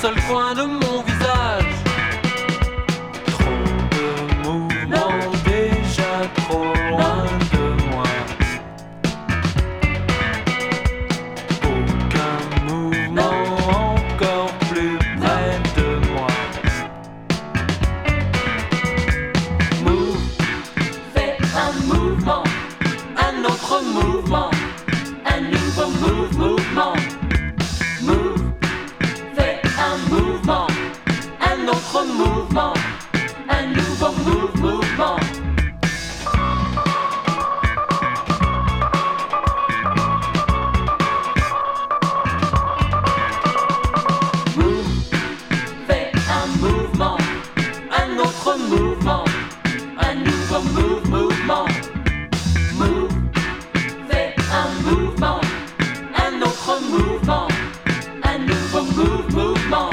seul coin de mon visage. Trop de mouvements, déjà trop loin de moi. Aucun mouvement, encore plus près de moi. Move, fais un mouvement, un autre mouvement, un nouveau mouvement. Move, fais un mouvement, un autre mouvement, un nouveau mouvement. Move, fais un mouvement, un autre mouvement, un nouveau mouvement. Move, fais un mouvement, un autre mouvement, un nouveau mouvement.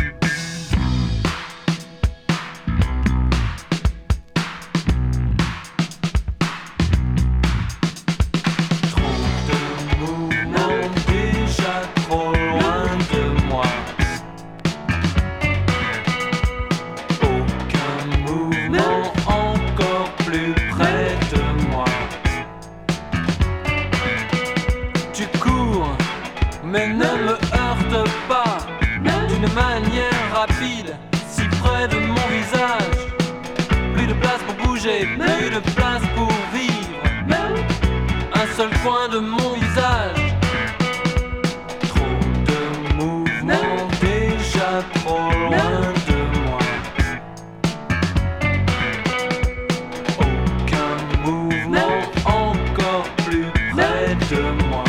Trop de mouvements, déjà trop loin de moi. Aucun mouvement, encore plus près de moi. Tu cours, mais ne me heurte pas d'une manière rapide, si près de mon visage. Plus de place pour bouger, plus de place pour vivre. Un seul coin de mon visage. Trop de mouvements, déjà trop loin de moi. Aucun mouvement, encore plus près de moi.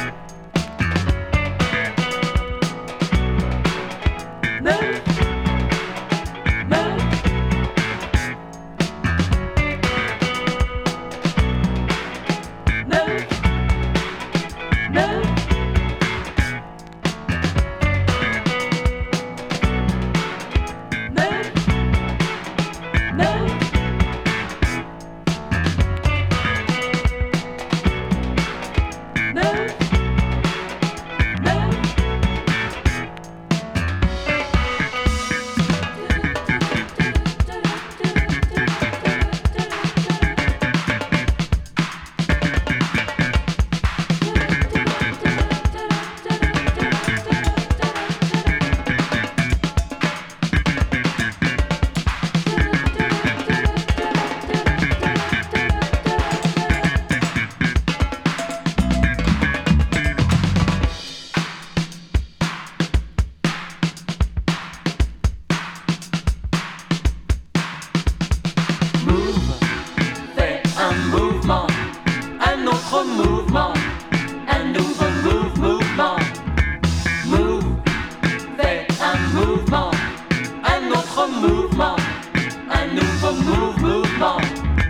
Mouvement, un nouveau mouvement. Move, fais un mouvement, un autre mouvement, un nouveau mouvement.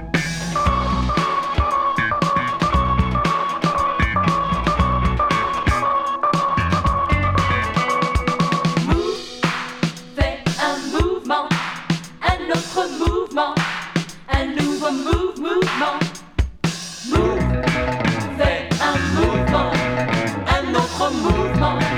Move, fais un mouvement, un autre mouvement, un nouveau mouvement. Move, fais un mouvement, un autre mouvement.